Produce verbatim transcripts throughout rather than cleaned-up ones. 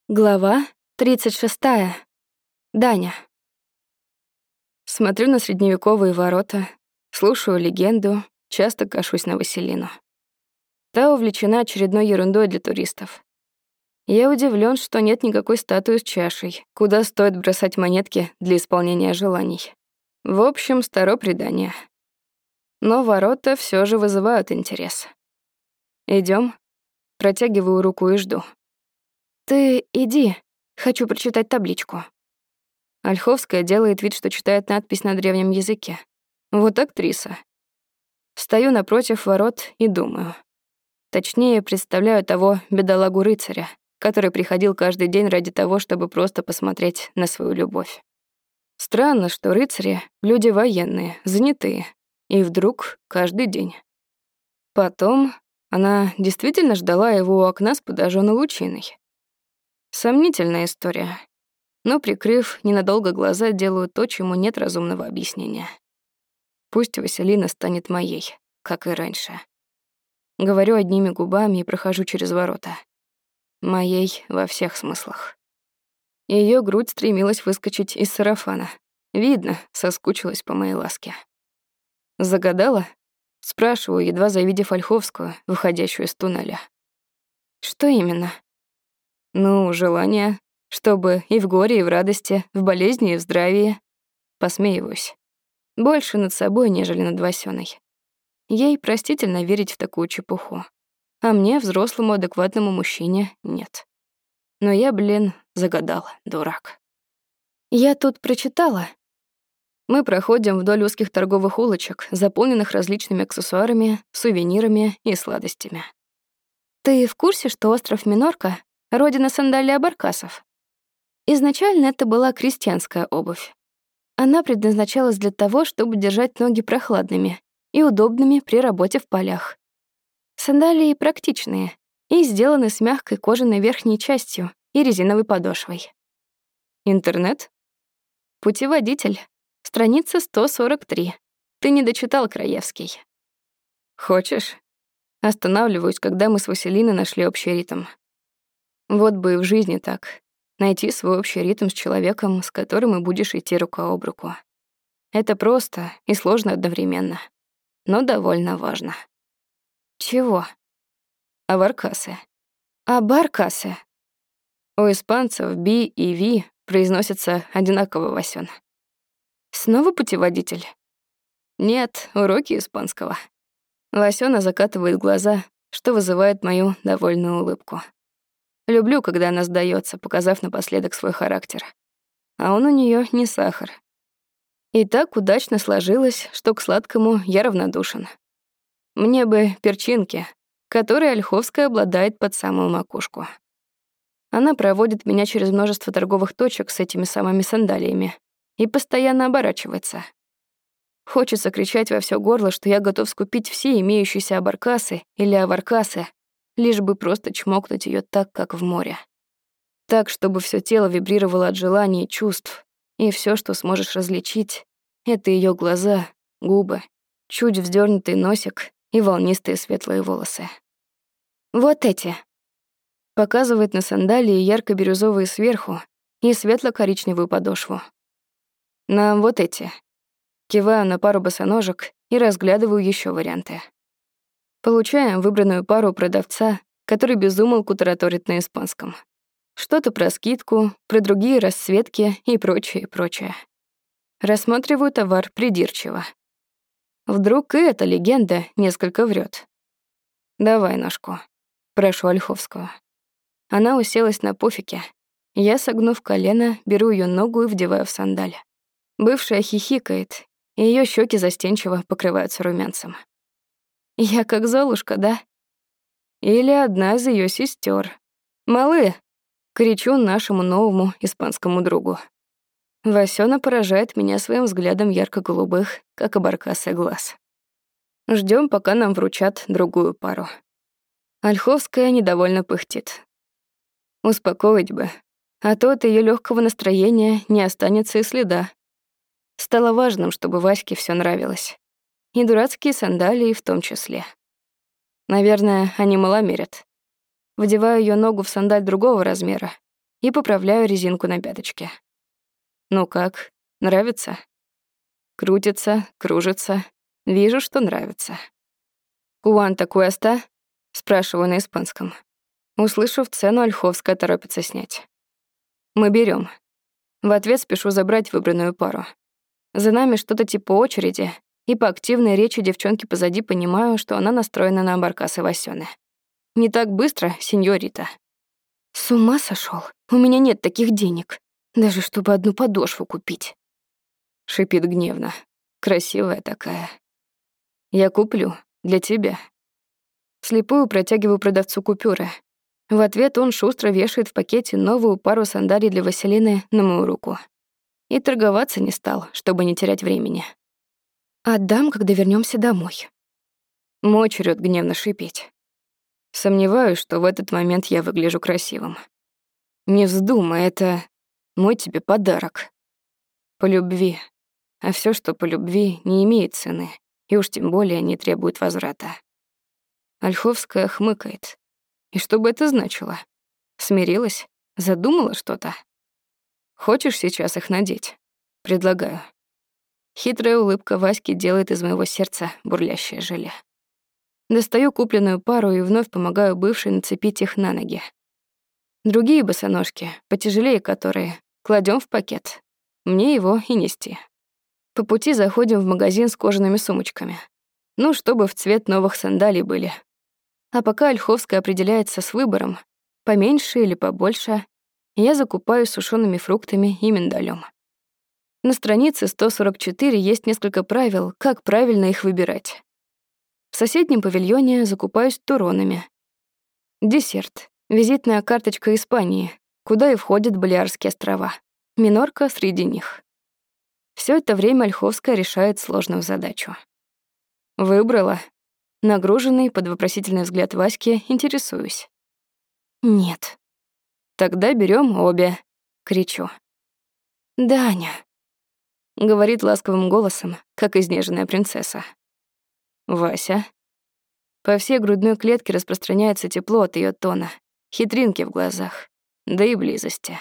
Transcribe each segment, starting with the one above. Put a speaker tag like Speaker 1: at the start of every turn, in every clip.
Speaker 1: Глава тридцать шестая. Даня. Смотрю на средневековые ворота, слушаю легенду, часто кашусь на Василину. Та увлечена очередной ерундой для туристов. Я удивлен, что нет никакой статуи с чашей, куда стоит бросать монетки для исполнения желаний. В общем, старо предание. Но ворота все же вызывают интерес. Идем. Протягиваю руку и жду. «Ты иди, хочу прочитать табличку». Ольховская делает вид, что читает надпись на древнем языке. Вот актриса. Стою напротив ворот и думаю. Точнее, представляю того бедолагу-рыцаря, который приходил каждый день ради того, чтобы просто посмотреть на свою любовь. Странно, что рыцари — люди военные, занятые, и вдруг каждый день. Потом она действительно ждала его у окна с подожжённой лучиной. Сомнительная история, но, прикрыв ненадолго глаза, делаю то, чему нет разумного объяснения. Пусть Василина станет моей, как и раньше. Говорю одними губами и прохожу через ворота. Моей во всех смыслах. Ее грудь стремилась выскочить из сарафана. Видно, соскучилась по моей ласке. Загадала? Спрашиваю, едва завидев Ольховскую, выходящую из туннеля. Что именно? Ну, желание, чтобы и в горе, и в радости, в болезни, и в здравии. Посмеиваюсь. Больше над собой, нежели над Васёной. Ей простительно верить в такую чепуху. А мне, взрослому, адекватному мужчине, нет. Но я, блин, загадала, дурак. Я тут прочитала. Мы проходим вдоль узких торговых улочек, заполненных различными аксессуарами, сувенирами и сладостями. Ты в курсе, что остров Минорка — родина сандалий абаркасов? Изначально это была крестьянская обувь. Она предназначалась для того, чтобы держать ноги прохладными и удобными при работе в полях. Сандалии практичные и сделаны с мягкой кожаной верхней частью и резиновой подошвой. Интернет? Путеводитель. Страница сто сорок три. Ты не дочитал, Краевский. Хочешь? Останавливаюсь, когда мы с Василиной нашли общий ритм. Вот бы и в жизни так. Найти свой общий ритм с человеком, с которым и будешь идти рука об руку. Это просто и сложно одновременно, но довольно важно. Чего? Абаркасы. Абаркасы. У испанцев «би» и «ви» произносятся одинаково, Васён. Снова путеводитель? Нет, уроки испанского. Васёна закатывает глаза, что вызывает мою довольную улыбку. Люблю, когда она сдаётся, показав напоследок свой характер. А он у неё не сахар. И так удачно сложилось, что к сладкому я равнодушен. Мне бы перчинки, которой Ольховская обладает под самую макушку. Она проводит меня через множество торговых точек с этими самыми сандалиями и постоянно оборачивается. Хочется кричать во всё горло, что я готов скупить все имеющиеся абаркасы или аваркасы, лишь бы просто чмокнуть её так, как в море. Так, чтобы всё тело вибрировало от желаний и чувств, и всё, что сможешь различить, — это её глаза, губы, чуть вздёрнутый носик и волнистые светлые волосы. Вот эти. Показывает на сандалии ярко-бирюзовые сверху и светло-коричневую подошву. На вот эти. Киваю на пару босоножек и разглядываю ещё варианты. Получаем выбранную пару продавца, который без умолку тараторит на испанском. Что-то про скидку, про другие расцветки и прочее, прочее. Рассматриваю товар придирчиво. Вдруг и эта легенда несколько врет. «Давай ножку», — прошу Ольховскую. Она уселась на пуфике. Я, согнув колено, беру ее ногу и вдеваю в сандаль. Бывшая хихикает, и ее щеки застенчиво покрываются румянцем. Я как Золушка, да? Или одна из ее сестер. «Малы!» — кричу нашему новому испанскому другу. Васёна поражает меня своим взглядом ярко-голубых, как абаркасы, глаз. Ждем, пока нам вручат другую пару. Ольховская недовольно пыхтит. Успокоить бы, а то от ее легкого настроения не останется и следа. Стало важным, чтобы Ваське все нравилось. И дурацкие сандалии в том числе. Наверное, они маломерят. Вдеваю ее ногу в сандаль другого размера и поправляю резинку на пяточке. Ну как, нравится? Крутится, кружится. Вижу, что нравится. «Куанта куэста?» — спрашиваю на испанском. Услышав цену, Ольховская торопится снять. Мы берем. В ответ спешу забрать выбранную пару. За нами что-то типа очереди, и по активной речи девчонки позади понимаю, что она настроена на Баркас и Васёны. Не так быстро, сеньорита. С ума сошёл? У меня нет таких денег, даже чтобы одну подошву купить. Шипит гневно. Красивая такая. Я куплю. Для тебя. Вслепую протягиваю продавцу купюры. В ответ он шустро вешает в пакете новую пару сандалий для Василины на мою руку. И торговаться не стал, чтобы не терять времени. Отдам, когда вернемся домой. Мой черед гневно шипеть. Сомневаюсь, что в этот момент я выгляжу красивым. Не вздумай, это мой тебе подарок. По любви. А все, что по любви, не имеет цены, и уж тем более не требует возврата. Ольховская хмыкает. И что бы это значило? Смирилась? Задумала что-то? Хочешь сейчас их надеть? Предлагаю. Хитрая улыбка Васьки делает из моего сердца бурлящее желе. Достаю купленную пару и вновь помогаю бывшей нацепить их на ноги. Другие босоножки, потяжелее которые, кладем в пакет. Мне его и нести. По пути заходим в магазин с кожаными сумочками. Ну, чтобы в цвет новых сандалий были. А пока Ольховская определяется с выбором, поменьше или побольше, я закупаюсь сушеными фруктами и миндалем. На странице сто сорок четыре есть несколько правил, как правильно их выбирать. В соседнем павильоне закупаюсь туронами. Десерт. Визитная карточка Испании, куда и входят Балиарские острова. Минорка среди них. Все это время Ольховская решает сложную задачу. Выбрала. Нагруженный под вопросительный взгляд Васьки, интересуюсь. Нет. Тогда берем обе, кричу. Даня, говорит ласковым голосом, как изнеженная принцесса. Вася. По всей грудной клетке распространяется тепло от ее тона, хитринки в глазах, да и близости.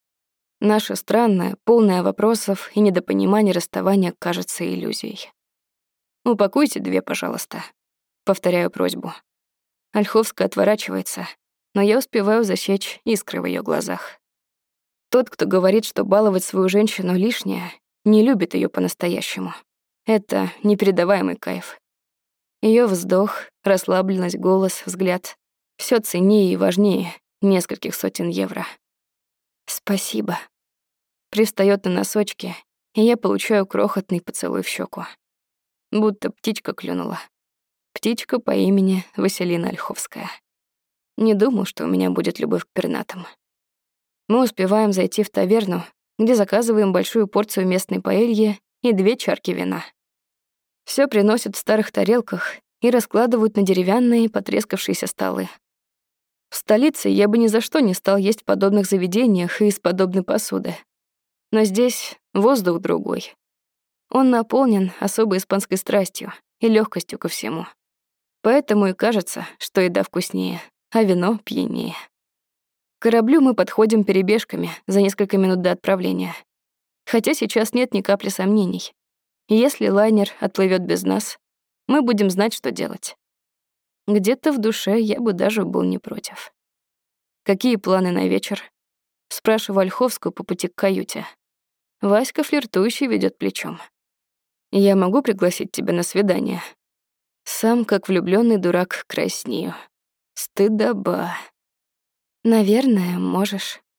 Speaker 1: Наше странное, полное вопросов и недопонимания расставание кажется иллюзией. «Упакуйте две, пожалуйста», — повторяю просьбу. Ольховская отворачивается, но я успеваю засечь искры в ее глазах. Тот, кто говорит, что баловать свою женщину лишнее, не любит ее по-настоящему. Это непередаваемый кайф. Ее вздох, расслабленность, голос, взгляд — все ценнее и важнее нескольких сотен евро. «Спасибо». Привстаёт на носочки, и я получаю крохотный поцелуй в щеку. Будто птичка клюнула. Птичка по имени Василина Ольховская. Не думал, что у меня будет любовь к пернатым. Мы успеваем зайти в таверну, где заказываем большую порцию местной паэльи и две чарки вина. Все приносят в старых тарелках и раскладывают на деревянные потрескавшиеся столы. В столице я бы ни за что не стал есть в подобных заведениях и из подобной посуды. Но здесь воздух другой. Он наполнен особой испанской страстью и легкостью ко всему. Поэтому и кажется, что еда вкуснее, а вино пьянее. К кораблю мы подходим перебежками за несколько минут до отправления. Хотя сейчас нет ни капли сомнений. Если лайнер отплывет без нас, мы будем знать, что делать. Где-то в душе я бы даже был не против. «Какие планы на вечер?» — спрашиваю Ольховскую по пути к каюте. Васька флиртующий ведет плечом. «Я могу пригласить тебя на свидание?» Сам, как влюбленный дурак, краснею. Стыдоба. «Наверное, можешь».